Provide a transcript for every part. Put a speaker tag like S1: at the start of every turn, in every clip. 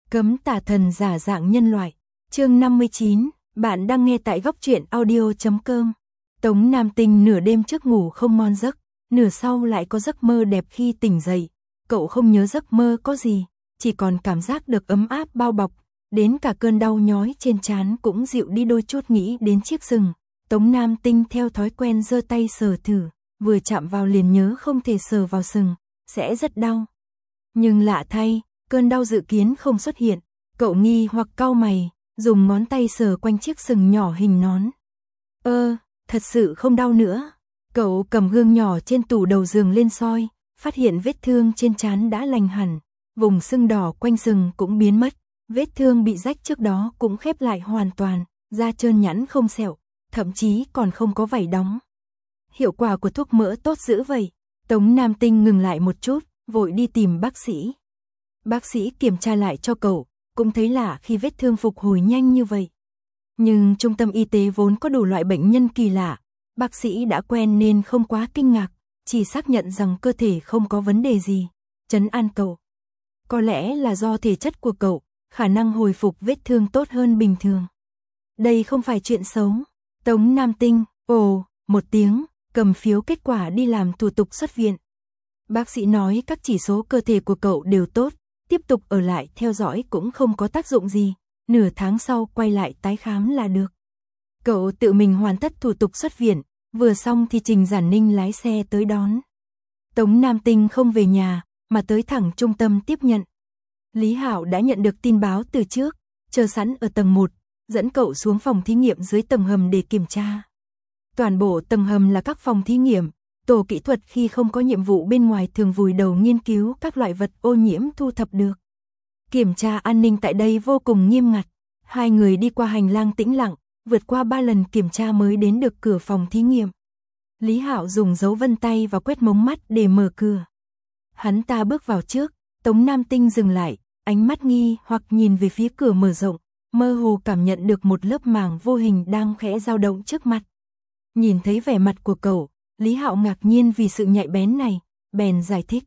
S1: Cấm tà thần giả dạng nhân loại. Chương 59, bạn đang nghe tại góc truyện audio.com. Tống Nam Tinh nửa đêm trước ngủ không ngon giấc, nửa sau lại có giấc mơ đẹp khi tỉnh dậy. Cậu không nhớ giấc mơ có gì, chỉ còn cảm giác được ấm áp bao bọc, đến cả cơn đau nhói trên trán cũng dịu đi đôi chút. Nghĩ đến chiếc sừng, Tống Nam Tinh theo thói quen giơ tay sờ thử, vừa chạm vào liền nhớ không thể sờ vào sừng, sẽ rất đau. Nhưng lạ thay, cơn đau dự kiến không xuất hiện, cậu nghi hoặc cau mày, dùng ngón tay sờ quanh chiếc sừng nhỏ hình nón. Thật sự không đau nữa. Cậu cầm gương nhỏ trên tủ đầu giường lên soi, phát hiện vết thương trên trán đã lành hẳn, vùng sưng đỏ quanh sừng cũng biến mất, vết thương bị rách trước đó cũng khép lại hoàn toàn, da trơn nhẵn không sẹo, thậm chí còn không có vảy đóng. Hiệu quả của thuốc mỡ tốt dữ vậy. Tống Nam Tinh ngừng lại một chút, vội đi tìm bác sĩ. Bác sĩ kiểm tra lại cho cậu, cũng thấy lạ khi vết thương phục hồi nhanh như vậy. Nhưng trung tâm y tế vốn có đủ loại bệnh nhân kỳ lạ, bác sĩ đã quen nên không quá kinh ngạc, chỉ xác nhận rằng cơ thể không có vấn đề gì, trấn an cậu. Có lẽ là do thể chất của cậu, khả năng hồi phục vết thương tốt hơn bình thường. Đây không phải chuyện xấu. Tống Nam Tinh, một tiếng, cầm phiếu kết quả đi làm thủ tục xuất viện. Bác sĩ nói các chỉ số cơ thể của cậu đều tốt, tiếp tục ở lại theo dõi cũng không có tác dụng gì, nửa tháng sau quay lại tái khám là được. Cậu tự mình hoàn tất thủ tục xuất viện, vừa xong thì Trình Giản Ninh lái xe tới đón. Tống Nam Tinh không về nhà, mà tới thẳng trung tâm tiếp nhận. Lý Hạo đã nhận được tin báo từ trước, chờ sẵn ở tầng 1, dẫn cậu xuống phòng thí nghiệm dưới tầng hầm để kiểm tra. Toàn bộ tầng hầm là các phòng thí nghiệm, tổ kỹ thuật khi không có nhiệm vụ bên ngoài thường vùi đầu nghiên cứu các loại vật ô nhiễm thu thập được. Kiểm tra an ninh tại đây vô cùng nghiêm ngặt, hai người đi qua hành lang tĩnh lặng, vượt qua 3 lần kiểm tra mới đến được cửa phòng thí nghiệm. Lý Hạo dùng dấu vân tay và quét mống mắt để mở cửa. Hắn ta bước vào trước, Tống Nam Tinh dừng lại, ánh mắt nghi hoặc nhìn về phía cửa mở rộng, mơ hồ cảm nhận được một lớp màng vô hình đang khẽ dao động trước mặt. Nhìn thấy vẻ mặt của cậu, Lý Hạo ngạc nhiên vì sự nhạy bén này, bèn giải thích.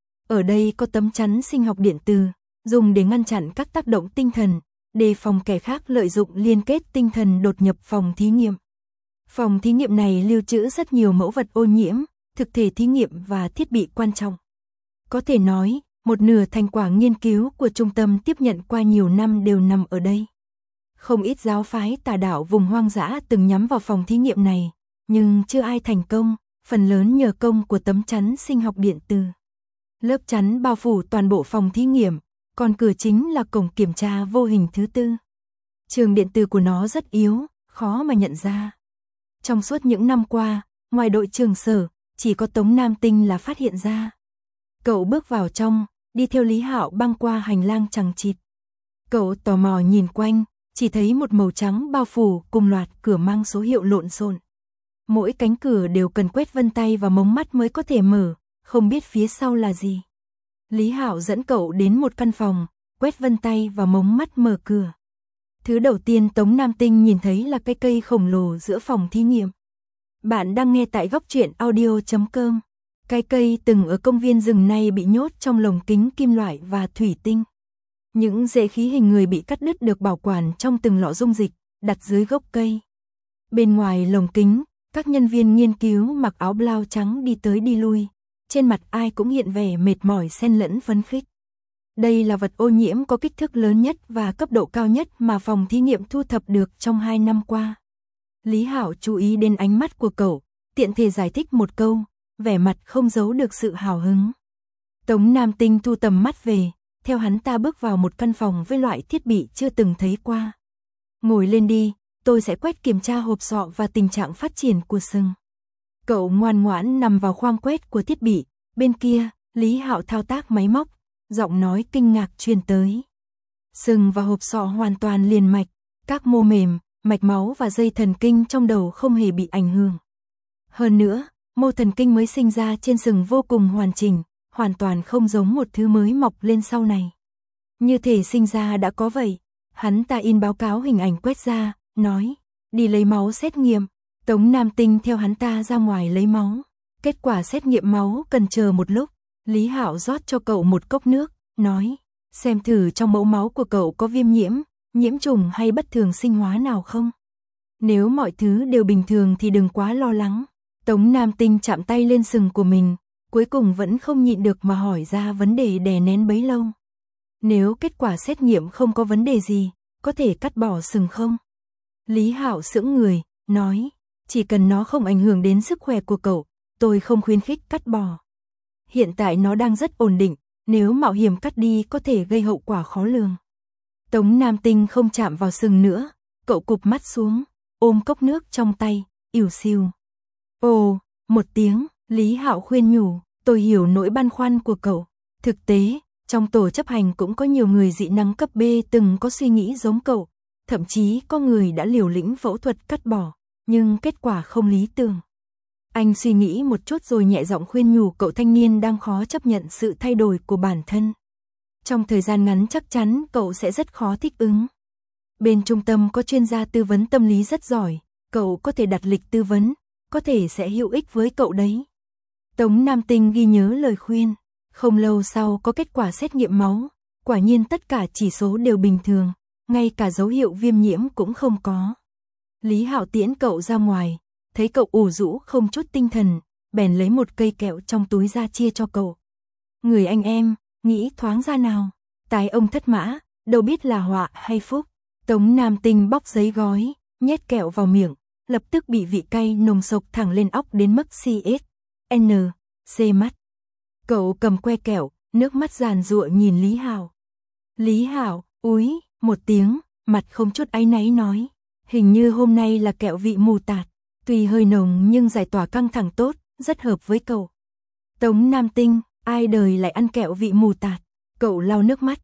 S1: Ở đây có tấm chắn sinh học điện từ, dùng để ngăn chặn các tác động tinh thần, đề phòng kẻ khác lợi dụng liên kết tinh thần đột nhập phòng thí nghiệm. Phòng thí nghiệm này lưu trữ rất nhiều mẫu vật ô nhiễm, thực thể thí nghiệm và thiết bị quan trọng. Có thể nói, một nửa thành quả nghiên cứu của trung tâm tiếp nhận qua nhiều năm đều nằm ở đây. Không ít giáo phái tà đạo vùng hoang dã từng nhắm vào phòng thí nghiệm này, nhưng chưa ai thành công, phần lớn nhờ công của tấm chắn sinh học điện từ. Lớp chắn bao phủ toàn bộ phòng thí nghiệm, còn cửa chính là cổng kiểm tra vô hình thứ tư. Trường điện từ của nó rất yếu, khó mà nhận ra. Trong suốt những năm qua, ngoài đội trưởng Sở, chỉ có Tống Nam Tinh là phát hiện ra. Cậu bước vào trong, đi theo Lý Hạo băng qua hành lang chằng chịt. Cậu tò mò nhìn quanh, chỉ thấy một màu trắng bao phủ cùng loạt cửa mang số hiệu lộn xộn. Mỗi cánh cửa đều cần quét vân tay và mống mắt mới có thể mở, không biết phía sau là gì. Lý Hạo dẫn cậu đến một căn phòng, quét vân tay và mống mắt mở cửa. Thứ đầu tiên Tống Nam Tinh nhìn thấy là cái cây khổng lồ giữa phòng thí nghiệm. Bạn đang nghe tại góc truyện audio.com. Cái cây từng ở công viên rừng này bị nhốt trong lồng kính kim loại và thủy tinh. Những rễ khí hình người bị cắt đứt được bảo quản trong từng lọ dung dịch, đặt dưới gốc cây. Bên ngoài lồng kính, các nhân viên nghiên cứu mặc áo blau trắng đi tới đi lui. Trên mặt ai cũng hiện vẻ mệt mỏi xen lẫn phấn khích. Đây là vật ô nhiễm có kích thước lớn nhất và cấp độ cao nhất mà phòng thí nghiệm thu thập được trong 2 năm qua. Lý Hạo chú ý đến ánh mắt của cậu, tiện thể giải thích một câu, vẻ mặt không giấu được sự hào hứng. Tống Nam Tinh thu tầm mắt về, theo hắn ta bước vào một căn phòng với loại thiết bị chưa từng thấy qua. Ngồi lên đi, tôi sẽ quét kiểm tra hộp sọ và tình trạng phát triển của sừng. Cậu ngoan ngoãn nằm vào khoang quét của thiết bị, bên kia, Lý Hạo thao tác máy móc, giọng nói kinh ngạc truyền tới. Sừng và hộp sọ hoàn toàn liền mạch, các mô mềm, mạch máu và dây thần kinh trong đầu không hề bị ảnh hưởng. Hơn nữa, mô thần kinh mới sinh ra trên sừng vô cùng hoàn chỉnh, hoàn toàn không giống một thứ mới mọc lên sau này. Như thể sinh ra đã có vậy. Hắn ta in báo cáo hình ảnh quét ra, nói, đi lấy máu xét nghiệm. Tống Nam Tinh theo hắn ta ra ngoài lấy máu. Kết quả xét nghiệm máu cần chờ một lúc. Lý Hạo rót cho cậu một cốc nước, nói, Xem thử trong mẫu máu của cậu có viêm nhiễm, nhiễm trùng hay bất thường sinh hóa nào không? Nếu mọi thứ đều bình thường thì đừng quá lo lắng. Tống Nam Tinh chạm tay lên sừng của mình, cuối cùng vẫn không nhịn được mà hỏi ra vấn đề đè nén bấy lâu. Nếu kết quả xét nghiệm không có vấn đề gì, có thể cắt bỏ sừng không? Lý Hạo sững người, nói, chỉ cần nó không ảnh hưởng đến sức khỏe của cậu, tôi không khuyến khích cắt bỏ. Hiện tại nó đang rất ổn định, nếu mạo hiểm cắt đi có thể gây hậu quả khó lường. Tống Nam Tinh không chạm vào sừng nữa, cậu cụp mắt xuống, ôm cốc nước trong tay, ỉu xìu. Ồ, một tiếng, Lý Hạo khuyên nhủ, tôi hiểu nỗi băn khoăn của cậu. Thực tế, trong tổ chấp hành cũng có nhiều người dị năng cấp B từng có suy nghĩ giống cậu, thậm chí có người đã liều lĩnh phẫu thuật cắt bỏ, nhưng kết quả không lý tưởng. Anh suy nghĩ một chút rồi nhẹ giọng khuyên nhủ cậu thanh niên đang khó chấp nhận sự thay đổi của bản thân. Trong thời gian ngắn chắc chắn cậu sẽ rất khó thích ứng. Bên trung tâm có chuyên gia tư vấn tâm lý rất giỏi, cậu có thể đặt lịch tư vấn, có thể sẽ hữu ích với cậu đấy. Tống Nam Tinh ghi nhớ lời khuyên. Không lâu sau có kết quả xét nghiệm máu, quả nhiên tất cả chỉ số đều bình thường, ngay cả dấu hiệu viêm nhiễm cũng không có. Lý Hạo tiễn cậu ra ngoài, thấy cậu ủ rũ không chút tinh thần, bèn lấy một cây kẹo trong túi ra chia cho cậu. Người anh em, nghĩ thoáng ra nào, tài ông thất mã, đâu biết là họa hay phúc. Tống Nam Tinh bóc giấy gói, nhét kẹo vào miệng, lập tức bị vị cay nồng sộc thẳng lên óc đến mức C mắt. Cậu cầm que kẹo, nước mắt giàn giụa nhìn Lý Hạo. Lý Hạo, úi, một tiếng, mặt không chút áy náy nói, hình như hôm nay là kẹo vị mù tạt, tuy hơi nồng nhưng giải tỏa căng thẳng tốt, rất hợp với cậu. Tống Nam Tinh, ai đời lại ăn kẹo vị mù tạt, cậu lau nước mắt,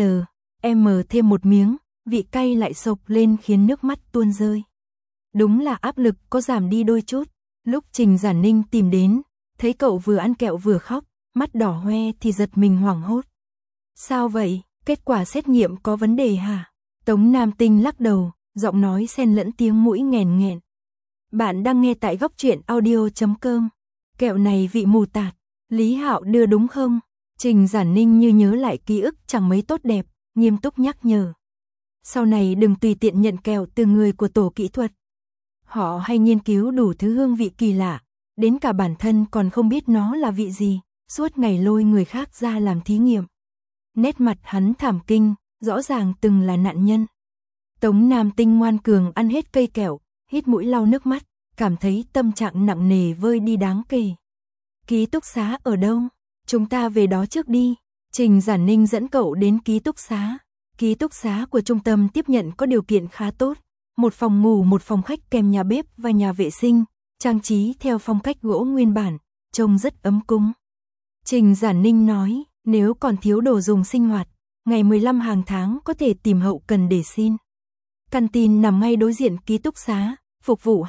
S1: thêm một miếng, vị cay lại sộc lên khiến nước mắt tuôn rơi. Đúng là áp lực có giảm đi đôi chút, lúc Trình Giản Ninh tìm đến, thấy cậu vừa ăn kẹo vừa khóc, mắt đỏ hoe thì giật mình hoảng hốt. Sao vậy, kết quả xét nghiệm có vấn đề hả? Tống Nam Tinh lắc đầu, giọng nói xen lẫn tiếng mũi nghèn nghẹn. Bạn đang nghe tại góc truyện audio.com. Kẹo này vị mù tạt, Lý Hạo đưa đúng không? Trình Giản Ninh như nhớ lại ký ức chẳng mấy tốt đẹp, nghiêm túc nhắc nhở. Sau này đừng tùy tiện nhận kẹo từ người của tổ kỹ thuật. Họ hay nghiên cứu đủ thứ hương vị kỳ lạ, đến cả bản thân còn không biết nó là vị gì, suốt ngày lôi người khác ra làm thí nghiệm. Nét mặt hắn thảm kinh, rõ ràng từng là nạn nhân. Tống Nam Tinh ngoan cường ăn hết cây kẹo, hít mũi lau nước mắt, cảm thấy tâm trạng nặng nề vơi đi đáng kể. Ký túc xá ở đâu? Chúng ta về đó trước đi. Trình Giản Ninh dẫn cậu đến ký túc xá. Ký túc xá của trung tâm tiếp nhận có điều kiện khá tốt. Một phòng ngủ, một phòng khách kèm nhà bếp và nhà vệ sinh, trang trí theo phong cách gỗ nguyên bản, trông rất ấm cúng. Trình Giản Ninh nói, nếu còn thiếu đồ dùng sinh hoạt, ngày 15 hàng tháng có thể tìm hậu cần để xin. Canteen nằm ngay đối diện ký túc xá, phục vụ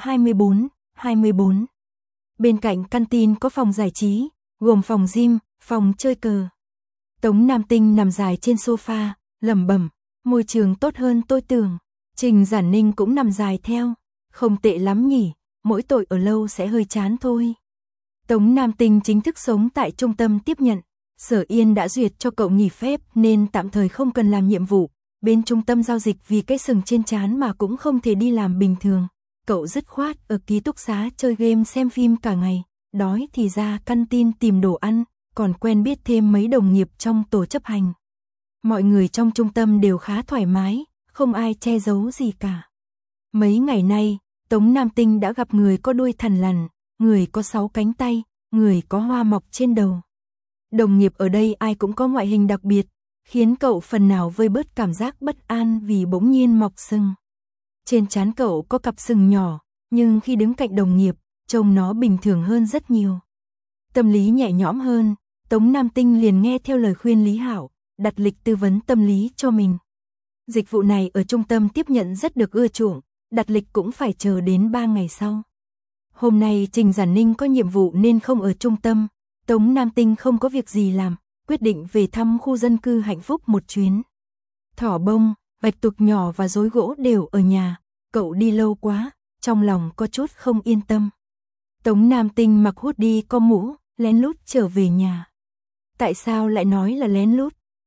S1: 24/24. Bên cạnh canteen có phòng giải trí, gồm phòng gym, phòng chơi cờ. Tống Nam Tinh nằm dài trên sofa, lẩm bẩm, môi trường tốt hơn tôi tưởng. Trình Giản Ninh cũng nằm dài theo, không tệ lắm nhỉ, mỗi tội ở lâu sẽ hơi chán thôi. Tống Nam Tinh chính thức sống tại trung tâm tiếp nhận, Sở Yên đã duyệt cho cậu nghỉ phép nên tạm thời không cần làm nhiệm vụ. Bên trung tâm giao dịch vì cái sừng trên trán mà cũng không thể đi làm bình thường. Cậu dứt khoát ở ký túc xá chơi game xem phim cả ngày, đói thì ra canteen tìm đồ ăn, còn quen biết thêm mấy đồng nghiệp trong tổ chấp hành. Mọi người trong trung tâm đều khá thoải mái, không ai che giấu gì cả. Mấy ngày nay, Tống Nam Tinh đã gặp người có đuôi thằn lằn, người có 6 cánh tay, người có hoa mọc trên đầu. Đồng nghiệp ở đây ai cũng có ngoại hình đặc biệt, khiến cậu phần nào vơi bớt cảm giác bất an vì bỗng nhiên mọc sừng. Trên trán cậu có cặp sừng nhỏ, nhưng khi đứng cạnh đồng nghiệp, trông nó bình thường hơn rất nhiều. Tâm lý nhẹ nhõm hơn, Tống Nam Tinh liền nghe theo lời khuyên Lý Hạo, đặt lịch tư vấn tâm lý cho mình. Dịch vụ này ở trung tâm tiếp nhận rất được ưa chuộng, đặt lịch cũng phải chờ đến 3 ngày sau. Hôm nay Trình Giản Ninh có nhiệm vụ nên không ở trung tâm, Tống Nam Tinh không có việc gì làm, quyết định về thăm khu dân cư Hạnh Phúc một chuyến. Thỏ bông, bạch tuộc nhỏ và rối gỗ đều ở nhà, cậu đi lâu quá, trong lòng có chút không yên tâm. Tống Nam Tinh mặc hoodie có mũ, lén lút trở về nhà. Tại sao lại nói là lén lút?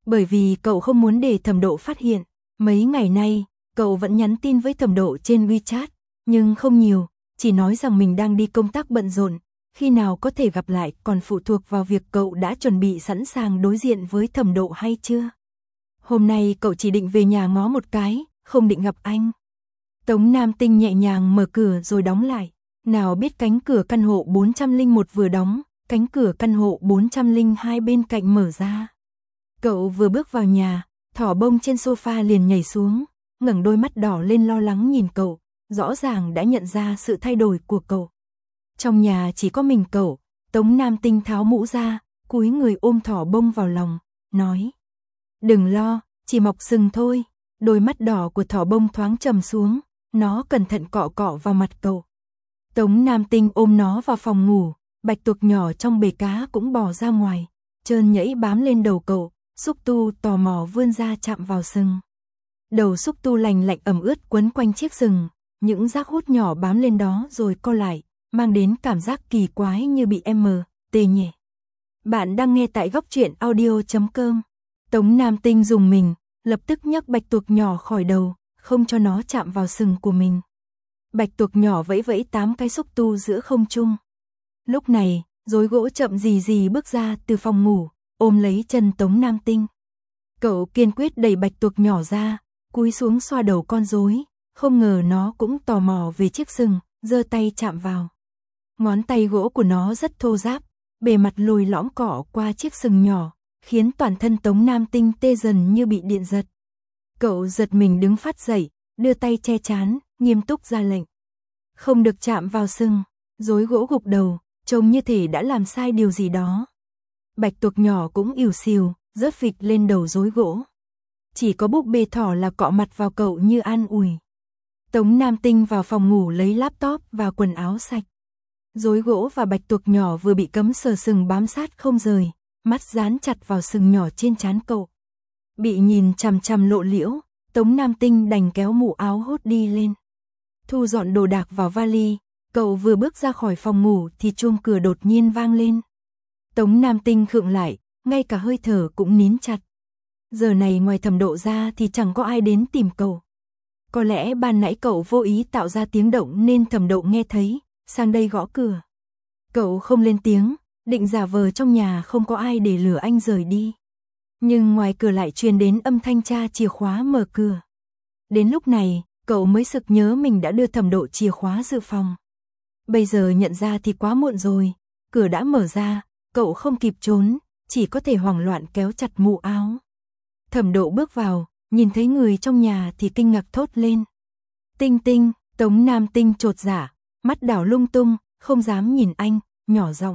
S1: Bởi vì cậu không muốn để Thẩm Độ phát hiện, mấy ngày nay, cậu vẫn nhắn tin với Thẩm Độ trên WeChat, nhưng không nhiều, chỉ nói rằng mình đang đi công tác bận rộn, khi nào có thể gặp lại còn phụ thuộc vào việc cậu đã chuẩn bị sẵn sàng đối diện với Thẩm Độ hay chưa. Hôm nay cậu chỉ định về nhà ngó một cái, không định gặp anh. Tống Nam Tinh nhẹ nhàng mở cửa rồi đóng lại, nào biết cánh cửa căn hộ 401 vừa đóng, cánh cửa căn hộ 402 bên cạnh mở ra. Cậu vừa bước vào nhà, thỏ bông trên sofa liền nhảy xuống, ngẩng đôi mắt đỏ lên lo lắng nhìn cậu, rõ ràng đã nhận ra sự thay đổi của cậu. Trong nhà chỉ có mình cậu, Tống Nam Tinh tháo mũ ra, cúi người ôm thỏ bông vào lòng, nói: "Đừng lo, chỉ mọc sừng thôi." Đôi mắt đỏ của thỏ bông thoáng trầm xuống, nó cẩn thận cọ cọ vào mặt cậu. Tống Nam Tinh ôm nó vào phòng ngủ, bạch tuộc nhỏ trong bể cá cũng bò ra ngoài, trơn nhẫy bám lên đầu cậu, xúc tu tò mò vươn ra chạm vào sừng. Đầu xúc tu lành lạnh ẩm ướt quấn quanh chiếc sừng, những rác hút nhỏ bám lên đó rồi co lại, mang đến cảm giác kỳ quái như bị tê nhẹ. Bạn đang nghe tại góc truyện audio.com. Tống Nam Tinh dùng mình, lập tức nhấc bạch tuộc nhỏ khỏi đầu, không cho nó chạm vào sừng của mình. Bạch tuộc nhỏ vẫy vẫy 8 cái xúc tu giữa không trung. Lúc này, rối gỗ chậm rì rì bước ra từ phòng ngủ, ôm lấy chân Tống Nam Tinh. Cậu kiên quyết đẩy bạch tuộc nhỏ ra, cúi xuống xoa đầu con rối, không ngờ nó cũng tò mò về chiếc sừng, giơ tay chạm vào. Ngón tay gỗ của nó rất thô ráp, bề mặt lồi lõm cọ qua chiếc sừng nhỏ, khiến toàn thân Tống Nam Tinh tê dần như bị điện giật. Cậu giật mình đứng phát dậy, đưa tay che trán, nghiêm túc ra lệnh: "Không được chạm vào sừng." Rối gỗ gục đầu, trông như thể đã làm sai điều gì đó. Bạch tuộc nhỏ cũng ỉu xìu, rớt phịch lên đầu rối gỗ. Chỉ có búp bê thỏ là cọ mặt vào cậu như an ủi. Tống Nam Tinh vào phòng ngủ lấy laptop và quần áo sạch. Rối gỗ và bạch tuộc nhỏ vừa bị cấm sờ sừng bám sát không rời, mắt dán chặt vào sừng nhỏ trên trán cậu. Bị nhìn chằm chằm lộ liễu, Tống Nam Tinh đành kéo mũ áo hốt đi lên. Thu dọn đồ đạc vào vali, cậu vừa bước ra khỏi phòng ngủ thì chuông cửa đột nhiên vang lên. Tống Nam Tinh khựng lại, ngay cả hơi thở cũng nín chặt. Giờ này ngoài Thẩm Độ ra thì chẳng có ai đến tìm cậu. Có lẽ ban nãy cậu vô ý tạo ra tiếng động nên Thẩm Độ nghe thấy, sang đây gõ cửa. Cậu không lên tiếng, định giả vờ trong nhà không có ai để lừa anh rời đi. Nhưng ngoài cửa lại truyền đến âm thanh tra chìa khóa mở cửa. Đến lúc này, cậu mới sực nhớ mình đã đưa Thẩm Độ chìa khóa dự phòng. Bây giờ nhận ra thì quá muộn rồi, cửa đã mở ra, cậu không kịp trốn, chỉ có thể hoảng loạn kéo chặt mũ áo. Thẩm Độ bước vào, nhìn thấy người trong nhà thì kinh ngạc thốt lên: "Tinh Tinh." Tống Nam Tinh chột dạ, mắt đảo lung tung, không dám nhìn anh, nhỏ giọng: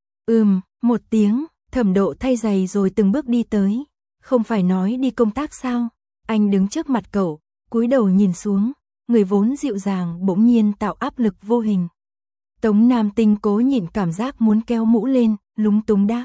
S1: "Một tiếng." Thẩm Độ thay giày rồi từng bước đi tới. "Không phải nói đi công tác sao?" Anh đứng trước mặt cậu, cúi đầu nhìn xuống, người vốn dịu dàng bỗng nhiên tạo áp lực vô hình. Tống Nam Tinh cố nhịn cảm giác muốn kéo mũ lên, lúng túng đáp: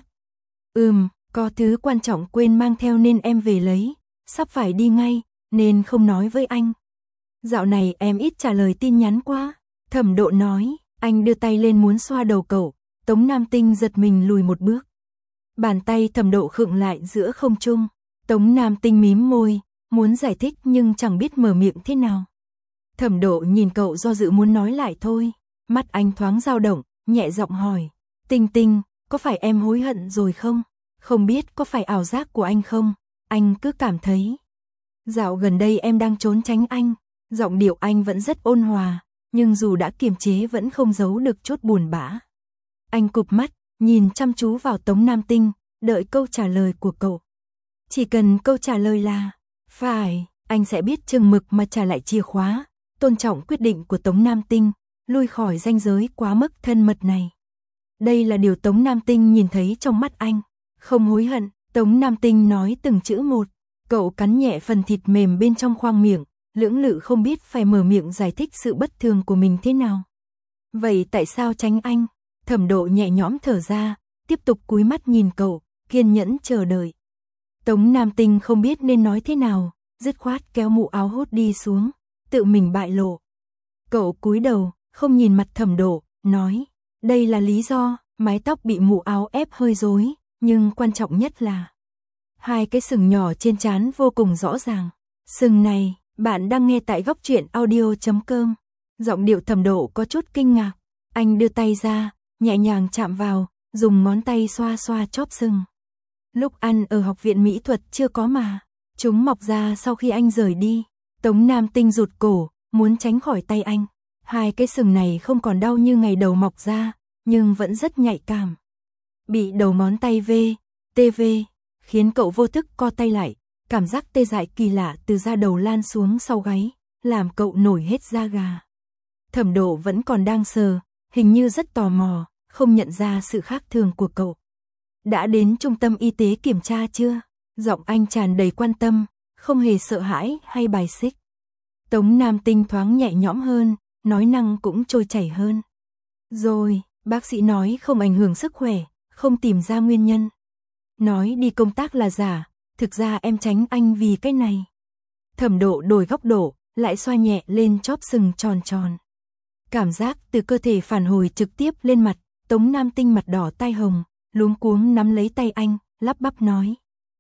S1: "Có thứ quan trọng quên mang theo nên em về lấy, sắp phải đi ngay, nên không nói với anh." "Dạo này em ít trả lời tin nhắn quá." Thẩm Độ nói. Anh đưa tay lên muốn xoa đầu cậu, Tống Nam Tinh giật mình lùi một bước. Bàn tay Thẩm Độ khựng lại giữa không trung. Tống Nam Tinh mím môi, muốn giải thích nhưng chẳng biết mở miệng thế nào. Thẩm Độ nhìn cậu do dự muốn nói lại thôi, mắt anh thoáng dao động, nhẹ giọng hỏi: "Tinh Tinh, có phải em hối hận rồi không? Không biết có phải ảo giác của anh không? Anh cứ cảm thấy dạo gần đây em đang trốn tránh anh." Giọng điệu anh vẫn rất ôn hòa, nhưng dù đã kiềm chế vẫn không giấu được chút buồn bã. Anh cụp mắt, nhìn chăm chú vào Tống Nam Tinh, đợi câu trả lời của cậu. Chỉ cần câu trả lời là phải, anh sẽ biết chừng mực mà trả lại chìa khóa, tôn trọng quyết định của Tống Nam Tinh, lui khỏi ranh giới quá mức thân mật này. Đây là điều Tống Nam Tinh nhìn thấy trong mắt anh. Không hối hận, Tống Nam Tinh nói từng chữ một. Cậu cắn nhẹ phần thịt mềm bên trong khoang miệng, lưỡng lự không biết phải mở miệng giải thích sự bất thường của mình thế nào. Vậy tại sao tránh anh? Thẩm Độ nhẹ nhõm thở ra, tiếp tục cúi mắt nhìn cậu, kiên nhẫn chờ đợi. Tống Nam Tinh không biết nên nói thế nào, dứt khoát kéo mũ áo hốt đi xuống, tự mình bại lộ. Cậu cúi đầu, không nhìn mặt Thẩm Độ, nói: "Đây là lý do." Mái tóc bị mũ áo ép hơi rối, nhưng quan trọng nhất là Hai cái sừng nhỏ trên trán vô cùng rõ ràng. Sừng này, bạn đang nghe tại góc truyện audio.com. Giọng điệu Thẩm Độ có chút kinh ngạc. Anh đưa tay ra, nhẹ nhàng chạm vào, dùng ngón tay xoa xoa chóp sừng. Lúc ăn ở học viện mỹ thuật chưa có mà. Chúng mọc ra sau khi anh rời đi. Tống Nam Tinh rụt cổ, muốn tránh khỏi tay anh. Hai cái sừng này không còn đau như ngày đầu mọc ra, nhưng vẫn rất nhạy cảm. Bị đầu ngón tay TV, khiến cậu vô thức co tay lại. Cảm giác tê dại kỳ lạ từ da đầu lan xuống sau gáy, làm cậu nổi hết da gà. Thẩm Độ vẫn còn đang sờ, hình như rất tò mò, không nhận ra sự khác thường của cậu. Đã đến trung tâm y tế kiểm tra chưa? Giọng anh tràn đầy quan tâm, không hề sợ hãi hay bài xích. Tống Nam Tinh thoáng nhẹ nhõm hơn, nói năng cũng trôi chảy hơn. Rồi, bác sĩ nói không ảnh hưởng sức khỏe, không tìm ra nguyên nhân. Nói đi công tác là giả, thực ra em tránh anh vì cái này. Thẩm Độ đổi góc độ, lại xoa nhẹ lên chóp sừng tròn tròn. Cảm giác từ cơ thể phản hồi trực tiếp lên mặt, Tống Nam Tinh mặt đỏ tai hồng, luống cuống nắm lấy tay anh, lắp bắp nói.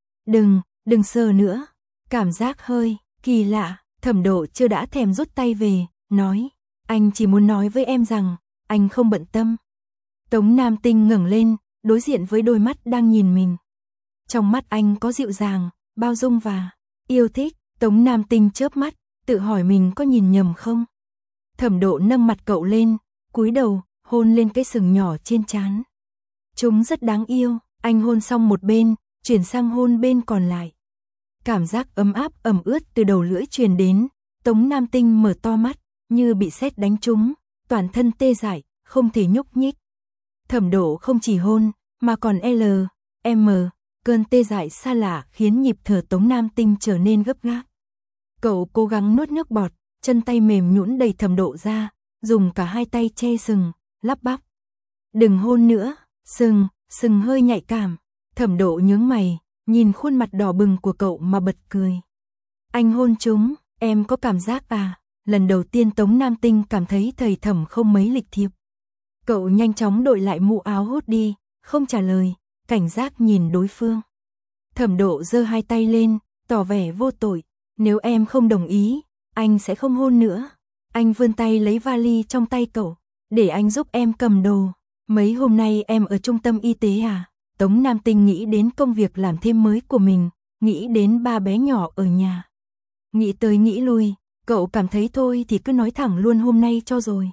S1: Đừng sờ nữa. Cảm giác hơi kỳ lạ. Thẩm Độ chưa đã thèm rút tay về, nói. Anh chỉ muốn nói với em rằng, anh không bận tâm. Tống Nam Tinh ngẩng lên, đối diện với đôi mắt đang nhìn mình. Trong mắt anh có dịu dàng, bao dung và yêu thích. Tống Nam Tinh chớp mắt, tự hỏi mình có nhìn nhầm không. Thẩm Độ nâng mặt cậu lên, cúi đầu, hôn lên cái sừng nhỏ trên trán. Chúng rất đáng yêu. Anh hôn xong một bên, chuyển sang hôn bên còn lại. Cảm giác ấm áp ẩm ướt từ đầu lưỡi truyền đến. Tống Nam Tinh mở to mắt, như bị sét đánh trúng, toàn thân tê dại, không thể nhúc nhích. Thẩm Độ không chỉ hôn, mà còn M, cơn tê dại xa lạ khiến nhịp thở Tống Nam Tinh trở nên gấp gáp. Cậu cố gắng nuốt nước bọt, chân tay mềm nhũn đẩy Thẩm Độ ra, dùng cả hai tay che sừng, lắp bắp. Đừng hôn nữa, sừng hơi nhạy cảm. Thẩm Độ nhướng mày, nhìn khuôn mặt đỏ bừng của cậu mà bật cười. Anh hôn chúng, em có cảm giác à? Lần đầu tiên Tống Nam Tinh cảm thấy thầy Thẩm không mấy lịch thiệp. Cậu nhanh chóng đội lại mũ áo hốt đi, không trả lời, cảnh giác nhìn đối phương. Thẩm Độ giơ hai tay lên, tỏ vẻ vô tội. Nếu em không đồng ý, anh sẽ không hôn nữa. Anh vươn tay lấy vali trong tay cậu, để anh giúp em cầm đồ. Mấy hôm nay em ở trung tâm y tế à? Tống Nam Tinh nghĩ đến công việc làm thêm mới của mình, nghĩ đến ba bé nhỏ ở nhà. Nghĩ tới nghĩ lui, cậu cảm thấy thôi thì cứ nói thẳng luôn hôm nay cho rồi.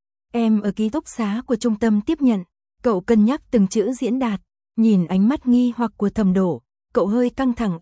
S1: Em ở ký túc xá của trung tâm tiếp nhận. Cậu cân nhắc từng chữ diễn đạt, nhìn ánh mắt nghi hoặc của Thẩm Độ, cậu hơi căng thẳng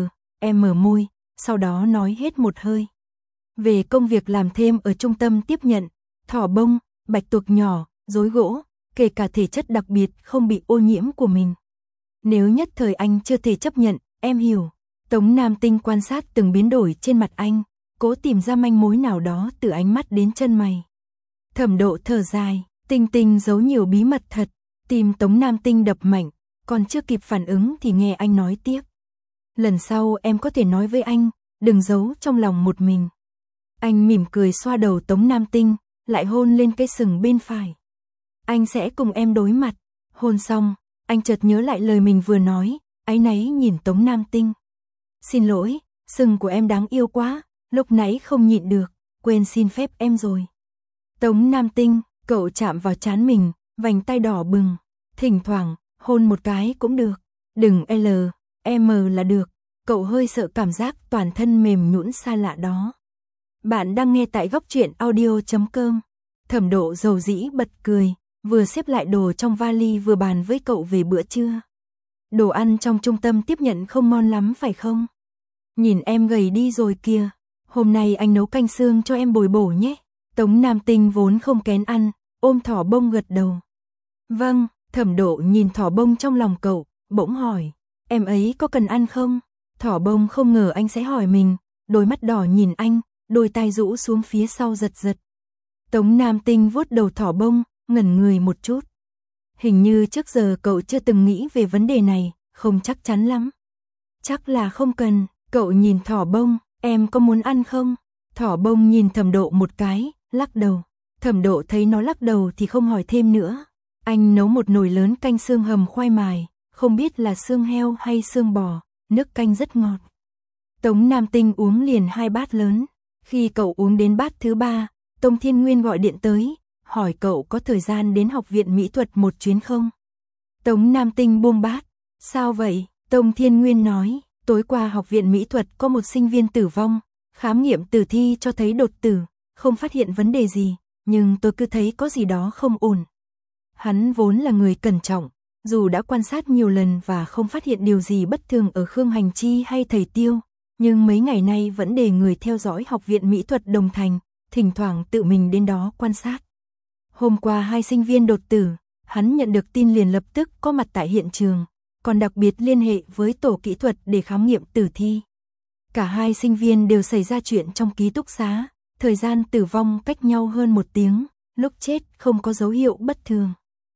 S1: em mở môi, sau đó nói hết một hơi. Về công việc làm thêm ở trung tâm tiếp nhận, thỏ bông, bạch tuộc nhỏ, rối gỗ, kể cả thể chất đặc biệt không bị ô nhiễm của mình. Nếu nhất thời anh chưa thể chấp nhận, em hiểu. Tống Nam Tinh quan sát từng biến đổi trên mặt anh, cố tìm ra manh mối nào đó từ ánh mắt đến chân mày. Thẩm Độ thở dài, Tinh giấu nhiều bí mật thật. Tim Tống Nam Tinh đập mạnh, còn chưa kịp phản ứng thì nghe anh nói tiếp. Lần sau em có thể nói với anh, đừng giấu trong lòng một mình. Anh mỉm cười xoa đầu Tống Nam Tinh, lại hôn lên cái sừng bên phải. Anh sẽ cùng em đối mặt. Hôn xong, anh chợt nhớ lại lời mình vừa nói, áy náy nhìn Tống Nam Tinh. Xin lỗi, sừng của em đáng yêu quá, lúc nãy không nhịn được, quên xin phép em rồi. Tống Nam Tinh, cậu chạm vào trán mình, vành tay đỏ bừng, thỉnh thoảng, hôn một cái cũng được, đừng M là được, cậu hơi sợ cảm giác toàn thân mềm nhũn xa lạ đó. Bạn đang nghe tại góc truyện audio.com. Thẩm Độ dầu dĩ bật cười, vừa xếp lại đồ trong vali vừa bàn với cậu về bữa trưa. Đồ ăn trong trung tâm tiếp nhận không ngon lắm phải không? Nhìn em gầy đi rồi kìa, hôm nay anh nấu canh xương cho em bồi bổ nhé. Tống Nam Tinh vốn không kén ăn, ôm thỏ bông gật đầu. Vâng, Thẩm Độ nhìn thỏ bông trong lòng cậu, bỗng hỏi, em ấy có cần ăn không? Thỏ bông không ngờ anh sẽ hỏi mình, đôi mắt đỏ nhìn anh, đôi tai rũ xuống phía sau giật giật. Tống Nam Tinh vuốt đầu thỏ bông, ngẩn người một chút. Hình như trước giờ cậu chưa từng nghĩ về vấn đề này, không chắc chắn lắm. Chắc là không cần, cậu nhìn thỏ bông, em có muốn ăn không? Thỏ bông nhìn Thẩm Độ một cái, lắc đầu. Thẩm Độ thấy nó lắc đầu thì không hỏi thêm nữa. Anh nấu một nồi lớn canh xương hầm khoai mài, không biết là xương heo hay xương bò, nước canh rất ngọt. Tống Nam Tinh uống liền 2 bát lớn. Khi cậu uống đến bát thứ 3, Tông Thiên Nguyên gọi điện tới, hỏi cậu có thời gian đến học viện mỹ thuật một chuyến không? Tống Nam Tinh buông bát. Sao vậy? Tông Thiên Nguyên nói, tối qua học viện mỹ thuật có một sinh viên tử vong, khám nghiệm tử thi cho thấy đột tử, không phát hiện vấn đề gì, nhưng tôi cứ thấy có gì đó không ổn. Hắn vốn là người cẩn trọng, dù đã quan sát nhiều lần và không phát hiện điều gì bất thường ở Khương Hành Chi hay thầy Tiêu, nhưng mấy ngày nay vẫn để người theo dõi học viện mỹ thuật Đồng Thành, thỉnh thoảng tự mình đến đó quan sát. Hôm qua 2 sinh viên đột tử, hắn nhận được tin liền lập tức có mặt tại hiện trường, còn đặc biệt liên hệ với tổ kỹ thuật để khám nghiệm tử thi. Cả 2 sinh viên đều xảy ra chuyện trong ký túc xá, thời gian tử vong cách nhau hơn 1 tiếng, lúc chết không có dấu hiệu bất thường.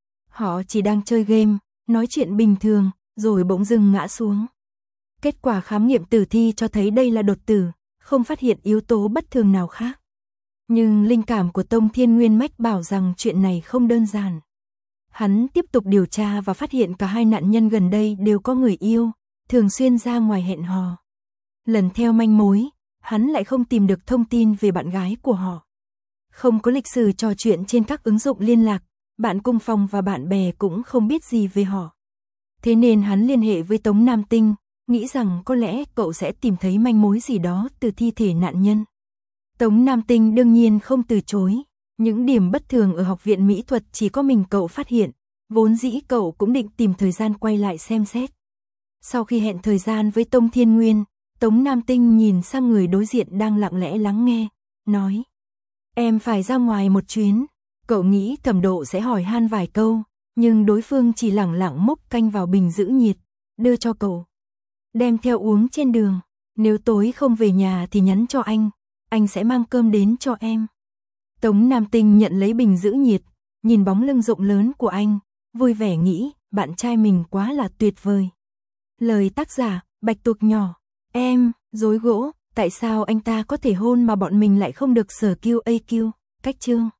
S1: Họ chỉ đang chơi game, nói chuyện bình thường, rồi bỗng dưng ngã xuống. Kết quả khám nghiệm tử thi cho thấy đây là đột tử, không phát hiện yếu tố bất thường nào khác. Nhưng linh cảm của Tông Thiên Nguyên mách bảo rằng chuyện này không đơn giản. Hắn tiếp tục điều tra và phát hiện cả 2 nạn nhân gần đây đều có người yêu, thường xuyên ra ngoài hẹn hò. Lần theo manh mối, hắn lại không tìm được thông tin về bạn gái của họ. Không có lịch sử trò chuyện trên các ứng dụng liên lạc, bạn cùng phòng và bạn bè cũng không biết gì về họ. Thế nên hắn liên hệ với Tống Nam Tinh, nghĩ rằng có lẽ cậu sẽ tìm thấy manh mối gì đó từ thi thể nạn nhân. Tống Nam Tinh đương nhiên không từ chối, những điểm bất thường ở học viện mỹ thuật chỉ có mình cậu phát hiện, vốn dĩ cậu cũng định tìm thời gian quay lại xem xét. Sau khi hẹn thời gian với Tông Thiên Nguyên, Tống Nam Tinh nhìn sang người đối diện đang lặng lẽ lắng nghe, nói: Em phải ra ngoài một chuyến. Cậu nghĩ Thẩm Độ sẽ hỏi han vài câu, nhưng đối phương chỉ lẳng lặng múc canh vào bình giữ nhiệt, đưa cho cậu. Đem theo uống trên đường, nếu tối không về nhà thì nhắn cho anh sẽ mang cơm đến cho em. Tống Nam Tinh nhận lấy bình giữ nhiệt, nhìn bóng lưng rộng lớn của anh, vui vẻ nghĩ, bạn trai mình quá là tuyệt vời. Lời tác giả, Bạch Tuộc nhỏ, em, dối gỗ, tại sao anh ta có thể hôn mà bọn mình lại không được sở kill AQ, cách chương.